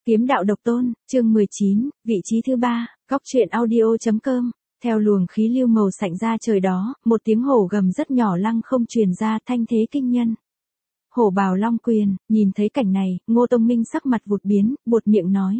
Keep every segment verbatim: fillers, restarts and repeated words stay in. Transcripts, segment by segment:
Kiếm đạo độc tôn, chương mười chín, vị trí thứ ba, góc truyện audio chấm com. Theo luồng khí lưu màu sạnh ra trời đó, một tiếng hổ gầm rất nhỏ lăng không truyền ra, thanh thế kinh nhân. Hổ bào long quyền, nhìn thấy cảnh này, Ngô Tông Minh sắc mặt vụt biến, buột miệng nói.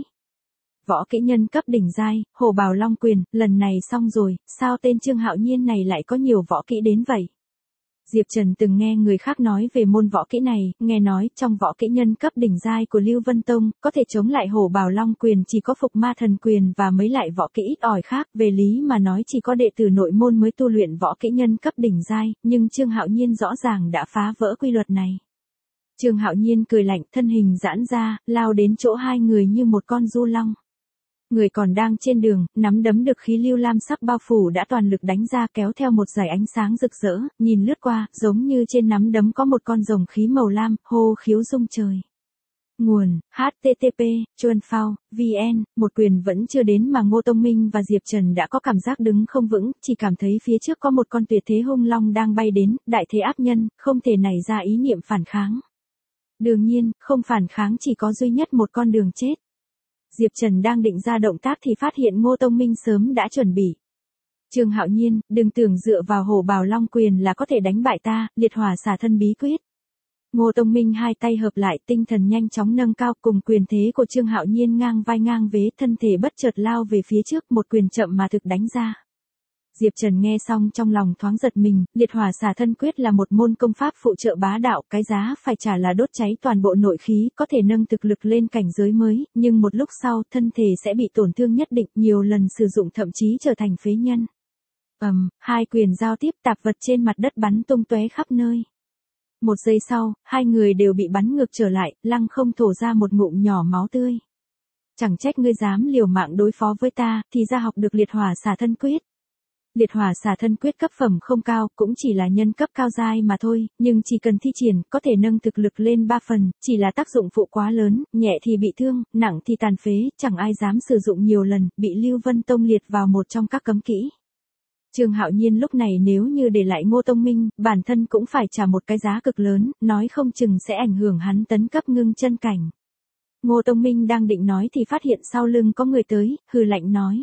Võ kỹ nhân cấp đỉnh giai, hổ bào long quyền, lần này xong rồi, sao tên Trương Hạo Nhiên này lại có nhiều võ kỹ đến vậy? Diệp Trần từng nghe người khác nói về môn võ kỹ này, nghe nói trong võ kỹ nhân cấp đỉnh giai của Lưu Vân Tông, có thể chống lại hổ bào long quyền chỉ có phục ma thần quyền và mấy lại võ kỹ ít ỏi khác, về lý mà nói chỉ có đệ tử nội môn mới tu luyện võ kỹ nhân cấp đỉnh giai, nhưng Trương Hạo Nhiên rõ ràng đã phá vỡ quy luật này. Trương Hạo Nhiên cười lạnh, thân hình giãn ra, lao đến chỗ hai người như một con du long. Người còn đang trên đường, nắm đấm được khí lưu lam sắc bao phủ đã toàn lực đánh ra kéo theo một dải ánh sáng rực rỡ, nhìn lướt qua, giống như trên nắm đấm có một con rồng khí màu lam, hô khiếu rung trời. Nguồn, hát tê tê pê, chuan phao, vn, một quyền vẫn chưa đến mà Ngô Tông Minh và Diệp Trần đã có cảm giác đứng không vững, chỉ cảm thấy phía trước có một con tuyệt thế hung long đang bay đến, đại thế áp nhân, không thể nảy ra ý niệm phản kháng. Đương nhiên, không phản kháng chỉ có duy nhất một con đường chết. Diệp Trần đang định ra động tác thì phát hiện Ngô Tông Minh sớm đã chuẩn bị. Trương Hạo Nhiên, đừng tưởng dựa vào hổ bào long quyền là có thể đánh bại ta, liệt hỏa xả thân bí quyết. Ngô Tông Minh hai tay hợp lại, tinh thần nhanh chóng nâng cao, cùng quyền thế của Trương Hạo Nhiên ngang vai ngang vế, thân thể bất chợt lao về phía trước, một quyền chậm mà thực đánh ra. Diệp Trần nghe xong trong lòng thoáng giật mình, liệt hỏa xả thân quyết là một môn công pháp phụ trợ bá đạo, cái giá phải trả là đốt cháy toàn bộ nội khí, có thể nâng thực lực lên cảnh giới mới, nhưng một lúc sau, thân thể sẽ bị tổn thương nhất định, nhiều lần sử dụng thậm chí trở thành phế nhân. Ầm, um, hai quyền giao tiếp, tạp vật trên mặt đất bắn tung tóe khắp nơi. Một giây sau, hai người đều bị bắn ngược trở lại, lăng không thổ ra một ngụm nhỏ máu tươi. Chẳng trách ngươi dám liều mạng đối phó với ta, thì ra học được liệt hỏa xả thân quyết. Liệt hỏa xả thân quyết cấp phẩm không cao, cũng chỉ là nhân cấp cao giai mà thôi, nhưng chỉ cần thi triển, có thể nâng thực lực lên ba phần, chỉ là tác dụng phụ quá lớn, nhẹ thì bị thương, nặng thì tàn phế, chẳng ai dám sử dụng nhiều lần, bị Lưu Vân Tông liệt vào một trong các cấm kỹ. Trương Hạo Nhiên lúc này nếu như để lại Ngô Tông Minh, bản thân cũng phải trả một cái giá cực lớn, nói không chừng sẽ ảnh hưởng hắn tấn cấp ngưng chân cảnh. Ngô Tông Minh đang định nói thì phát hiện sau lưng có người tới, hừ lạnh nói.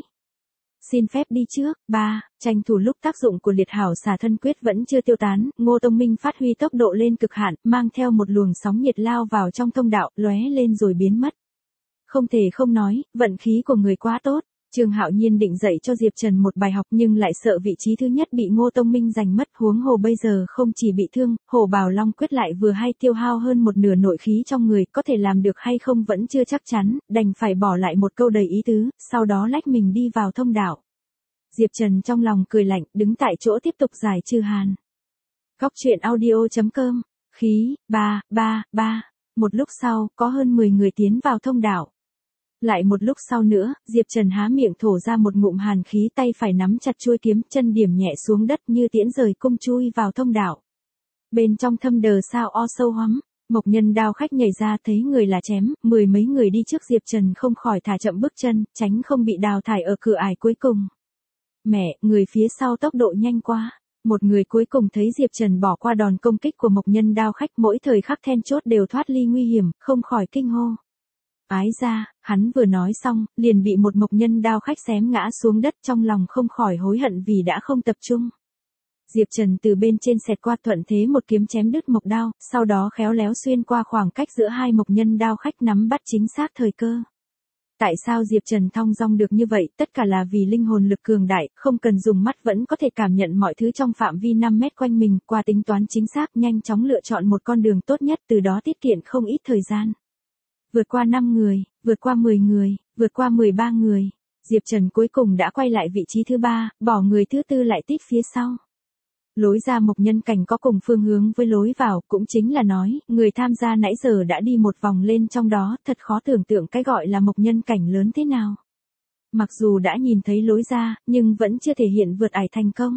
Xin phép đi trước. Ba, tranh thủ lúc tác dụng của liệt hảo xả thân quyết vẫn chưa tiêu tán, Ngô Tông Minh phát huy tốc độ lên cực hạn, mang theo một luồng sóng nhiệt lao vào trong thông đạo, lóe lên rồi biến mất. Không thể không nói, vận khí của người quá tốt. Trương Hạo Nhiên định dạy cho Diệp Trần một bài học nhưng lại sợ vị trí thứ nhất bị Ngô Tông Minh giành mất, huống hồ bây giờ không chỉ bị thương, hổ bào long quyết lại vừa hay tiêu hao hơn một nửa nội khí trong người, có thể làm được hay không vẫn chưa chắc chắn, đành phải bỏ lại một câu đầy ý tứ, sau đó lách mình đi vào thông đạo. Diệp Trần trong lòng cười lạnh, đứng tại chỗ tiếp tục giải trừ hàn. Góc truyện audio chấm com, khí, ba, ba, ba, một lúc sau, có hơn mười người tiến vào thông đạo. Lại một lúc sau nữa, Diệp Trần há miệng thổ ra một ngụm hàn khí, tay phải nắm chặt chuôi kiếm, chân điểm nhẹ xuống đất như tiễn rời cung chui vào thông đạo. Bên trong thâm đờ sao o sâu hoắm, Mộc Nhân đao khách nhảy ra thấy người là chém, mười mấy người đi trước Diệp Trần không khỏi thả chậm bước chân, tránh không bị đào thải ở cửa ải cuối cùng. Mẹ, người phía sau tốc độ nhanh quá. Một người cuối cùng thấy Diệp Trần bỏ qua đòn công kích của Mộc Nhân đao khách, mỗi thời khắc then chốt đều thoát ly nguy hiểm, không khỏi kinh hô. Ái ra, hắn vừa nói xong, liền bị một Mộc Nhân đao khách xém ngã xuống đất, trong lòng không khỏi hối hận vì đã không tập trung. Diệp Trần từ bên trên xẹt qua, thuận thế một kiếm chém đứt mộc đao, sau đó khéo léo xuyên qua khoảng cách giữa hai Mộc Nhân đao khách, nắm bắt chính xác thời cơ. Tại sao Diệp Trần thong dong được như vậy, tất cả là vì linh hồn lực cường đại, không cần dùng mắt vẫn có thể cảm nhận mọi thứ trong phạm vi năm mét quanh mình, qua tính toán chính xác, nhanh chóng lựa chọn một con đường tốt nhất, từ đó tiết kiệm không ít thời gian. Vượt qua năm người, vượt qua mười người, vượt qua mười ba người, Diệp Trần cuối cùng đã quay lại vị trí thứ ba, bỏ người thứ tư lại tít phía sau. Lối ra Mộc Nhân cảnh có cùng phương hướng với lối vào, cũng chính là nói, người tham gia nãy giờ đã đi một vòng lên trong đó, thật khó tưởng tượng cái gọi là Mộc Nhân cảnh lớn thế nào. Mặc dù đã nhìn thấy lối ra, nhưng vẫn chưa thể hiện vượt ải thành công.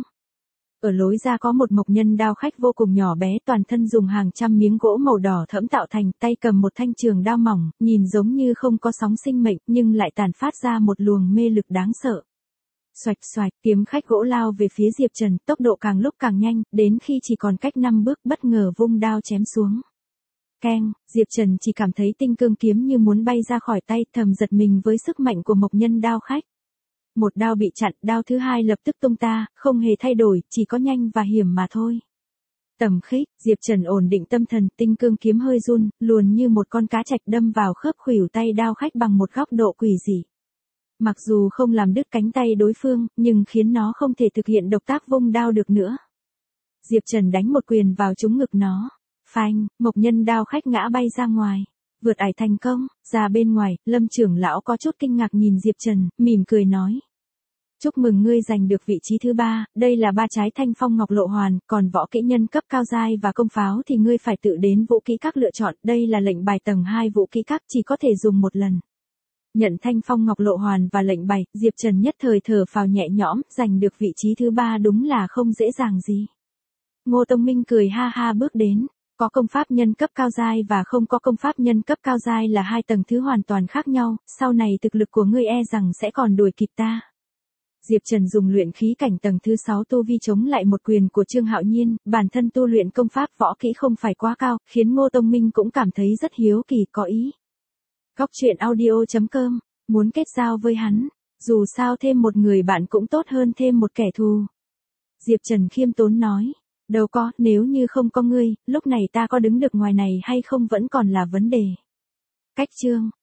Ở lối ra có một Mộc Nhân đao khách vô cùng nhỏ bé, toàn thân dùng hàng trăm miếng gỗ màu đỏ thẫm tạo thành, tay cầm một thanh trường đao mỏng, nhìn giống như không có sóng sinh mệnh, nhưng lại tản phát ra một luồng mê lực đáng sợ. Xoạch xoạch, kiếm khách gỗ lao về phía Diệp Trần, tốc độ càng lúc càng nhanh, đến khi chỉ còn cách năm bước, bất ngờ vung đao chém xuống. Keng, Diệp Trần chỉ cảm thấy tinh cương kiếm như muốn bay ra khỏi tay, thầm giật mình với sức mạnh của Mộc Nhân đao khách. Một đao bị chặn, đao thứ hai lập tức tung ta, không hề thay đổi, chỉ có nhanh và hiểm mà thôi. Tầm khích, Diệp Trần ổn định tâm thần, tinh cương kiếm hơi run, luồn như một con cá trạch đâm vào khớp khuỷu tay đao khách bằng một góc độ quỷ dị. Mặc dù không làm đứt cánh tay đối phương, nhưng khiến nó không thể thực hiện động tác vung đao được nữa. Diệp Trần đánh một quyền vào trúng ngực nó. Phanh, Mộc Nhân đao khách ngã bay ra ngoài. Vượt ải thành công, ra bên ngoài, Lâm trưởng lão có chút kinh ngạc nhìn Diệp Trần, mỉm cười nói. Chúc mừng ngươi giành được vị trí thứ ba, đây là ba trái thanh phong ngọc lộ hoàn, còn võ kỹ nhân cấp cao giai và công pháo thì ngươi phải tự đến vũ kỹ các lựa chọn, đây là lệnh bài tầng hai vũ kỹ các chỉ có thể dùng một lần. Nhận thanh phong ngọc lộ hoàn và lệnh bài, Diệp Trần nhất thời thở phào nhẹ nhõm, giành được vị trí thứ ba đúng là không dễ dàng gì. Ngô Tông Minh cười ha ha bước đến. Có công pháp nhân cấp cao giai và không có công pháp nhân cấp cao giai là hai tầng thứ hoàn toàn khác nhau, sau này thực lực của ngươi e rằng sẽ còn đuổi kịp ta. Diệp Trần dùng luyện khí cảnh tầng thứ sáu tu vi chống lại một quyền của Trương Hạo Nhiên, bản thân tu luyện công pháp võ kỹ không phải quá cao, khiến Ngô Tông Minh cũng cảm thấy rất hiếu kỳ có ý. Góc truyện audio chấm com, muốn kết giao với hắn, dù sao thêm một người bạn cũng tốt hơn thêm một kẻ thù. Diệp Trần khiêm tốn nói. Đâu có, nếu như không có ngươi, lúc này ta có đứng được ngoài này hay không vẫn còn là vấn đề. Cách chương